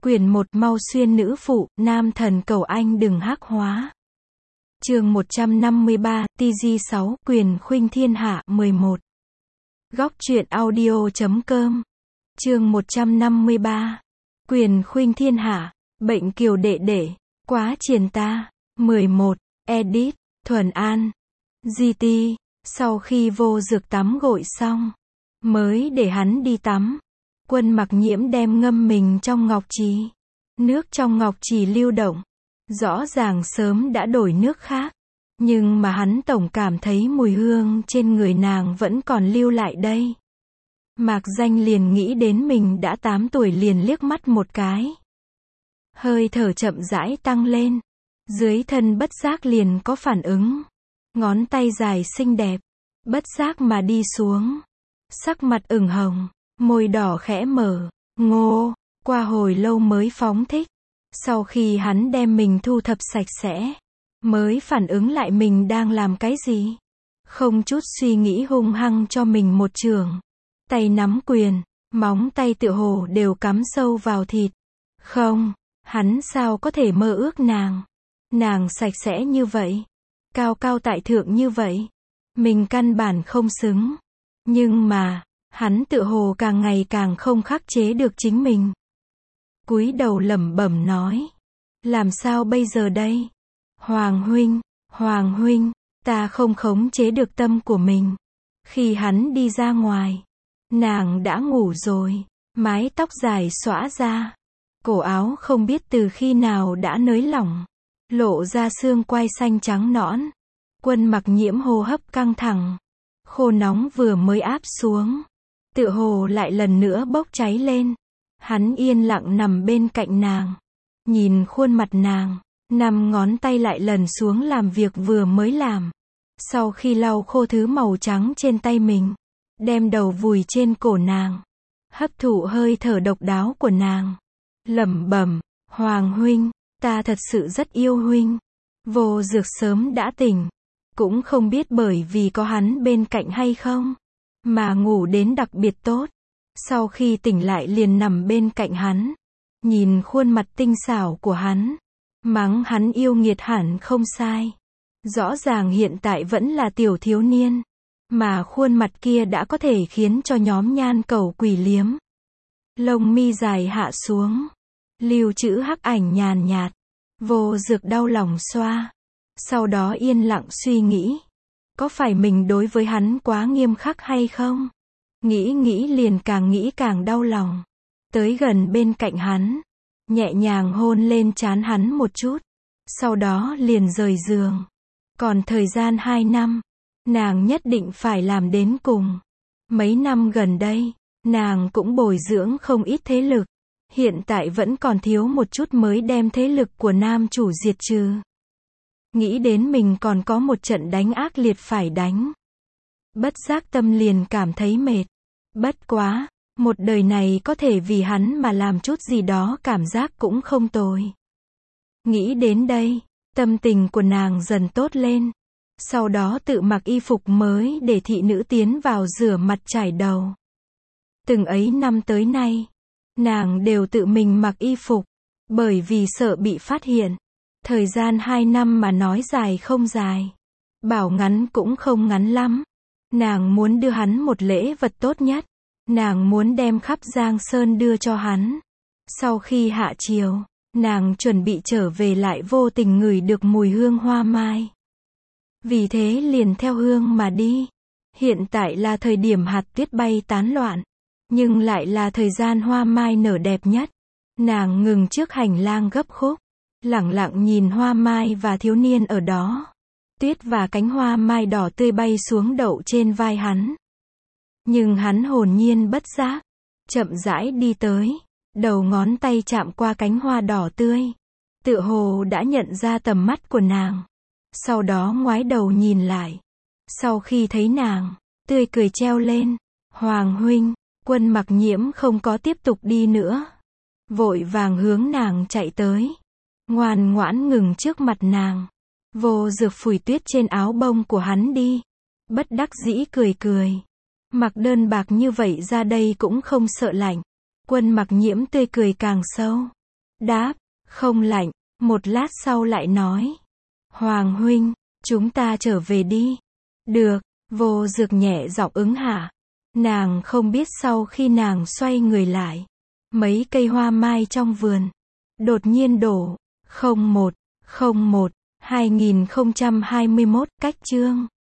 Quyển 1 Mau xuyên nữ phụ, nam thần cầu anh đừng hắc hóa. Chương 153, TG6, quyền khuynh thiên hạ, 11. Góc truyện audio.com. Chương 153. Quyền khuynh thiên hạ, bệnh kiều đệ đệ, quá triền ta. 11. Edit, Thuần An. GT, sau khi vô dược tắm gội xong, mới để hắn đi tắm. Quân Mặc Nhiễm đem ngâm mình trong ngọc trì. Nước trong ngọc trì lưu động. Rõ ràng sớm đã đổi nước khác. Nhưng mà hắn tổng cảm thấy mùi hương trên người nàng vẫn còn lưu lại đây. Mạc Danh liền nghĩ đến mình đã 8 tuổi liền liếc mắt một cái. Hơi thở chậm rãi tăng lên. Dưới thân bất giác liền có phản ứng. Ngón tay dài xinh đẹp. Bất giác mà đi xuống. Sắc mặt ửng hồng. Môi đỏ khẽ mở. Ngô. Qua hồi lâu mới phóng thích. Sau khi hắn đem mình thu thập sạch sẽ, mới phản ứng lại mình đang làm cái gì. Không chút suy nghĩ hung hăng cho mình một chưởng. Tay nắm quyền, móng tay tựa hồ đều cắm sâu vào thịt. Không, hắn sao có thể mơ ước nàng. Nàng sạch sẽ như vậy. Cao cao tại thượng như vậy. Mình căn bản không xứng. Nhưng mà, hắn tựa hồ càng ngày càng không khắc chế được chính mình. Cúi đầu lẩm bẩm nói. Làm sao bây giờ đây? Hoàng huynh, ta không khống chế được tâm của mình. Khi hắn đi ra ngoài, nàng đã ngủ rồi, mái tóc dài xõa ra. Cổ áo không biết từ khi nào đã nới lỏng, lộ ra xương quai xanh trắng nõn. Quân Mặc Nhiễm hô hấp căng thẳng. Khô nóng vừa mới áp xuống, tựa hồ lại lần nữa bốc cháy lên. Hắn yên lặng nằm bên cạnh nàng. Nhìn khuôn mặt nàng, 5 ngón tay lại lần xuống làm việc vừa mới làm. Sau khi lau khô thứ màu trắng trên tay mình, đem đầu vùi trên cổ nàng. Hấp thụ hơi thở độc đáo của nàng. Lẩm bẩm, Hoàng huynh, ta thật sự rất yêu huynh. Vô Dược sớm đã tỉnh. Cũng không biết bởi vì có hắn bên cạnh hay không, mà ngủ đến đặc biệt tốt. Sau khi tỉnh lại liền nằm bên cạnh hắn. Nhìn khuôn mặt tinh xảo của hắn. Mắng hắn yêu nghiệt hẳn không sai. Rõ ràng hiện tại vẫn là tiểu thiếu niên. Mà khuôn mặt kia đã có thể khiến cho nhóm nhan cầu quỷ liếm. Lông mi dài hạ xuống. Lưu trữ hắc ảnh nhàn nhạt. Vô Dược đau lòng xoa. Sau đó yên lặng suy nghĩ. Có phải mình đối với hắn quá nghiêm khắc hay không? Nghĩ liền càng nghĩ càng đau lòng. Tới gần bên cạnh hắn. Nhẹ nhàng hôn lên trán hắn một chút. Sau đó liền rời giường. Còn thời gian 2 năm. Nàng nhất định phải làm đến cùng. Mấy năm gần đây, nàng cũng bồi dưỡng không ít thế lực. Hiện tại vẫn còn thiếu một chút mới đem thế lực của nam chủ diệt trừ. Nghĩ đến mình còn có một trận đánh ác liệt phải đánh. Bất giác tâm liền cảm thấy mệt. Bất quá, một đời này có thể vì hắn mà làm chút gì đó cảm giác cũng không tồi. Nghĩ đến đây, tâm tình của nàng dần tốt lên. Sau đó tự mặc y phục mới để thị nữ tiến vào rửa mặt chải đầu. Từng ấy năm tới nay, nàng đều tự mình mặc y phục, bởi vì sợ bị phát hiện. Thời gian 2 năm mà nói dài không dài, bảo ngắn cũng không ngắn lắm. Nàng muốn đưa hắn một lễ vật tốt nhất. Nàng muốn đem khắp Giang Sơn đưa cho hắn. Sau khi hạ chiều, nàng chuẩn bị trở về lại vô tình ngửi được mùi hương hoa mai. Vì thế liền theo hương mà đi. Hiện tại là thời điểm hạt tuyết bay tán loạn, nhưng lại là thời gian hoa mai nở đẹp nhất. Nàng ngừng trước hành lang gấp khúc, lẳng lặng nhìn hoa mai và thiếu niên ở đó. Tuyết và cánh hoa mai đỏ tươi bay xuống đậu trên vai hắn. Nhưng hắn hồn nhiên bất giác, chậm rãi đi tới, đầu ngón tay chạm qua cánh hoa đỏ tươi. Tựa hồ đã nhận ra tầm mắt của nàng. Sau đó ngoái đầu nhìn lại. Sau khi thấy nàng, tươi cười treo lên. Hoàng huynh, Quân Mặc Nhiễm không có tiếp tục đi nữa. Vội vàng hướng nàng chạy tới. Ngoan ngoãn ngừng trước mặt nàng. Vô Dược phủi tuyết trên áo bông của hắn đi. Bất đắc dĩ cười cười. Mặc đơn bạc như vậy ra đây cũng không sợ lạnh. Quân Mặc Nhiễm tươi cười càng sâu. đáp, không lạnh, một lát sau lại nói. Hoàng huynh, chúng ta trở về đi. Được, Vô Dược nhẹ giọng ứng hạ. Nàng không biết sau khi nàng xoay người lại, mấy cây hoa mai trong vườn đột nhiên đổ. 01/01/2021 cách chương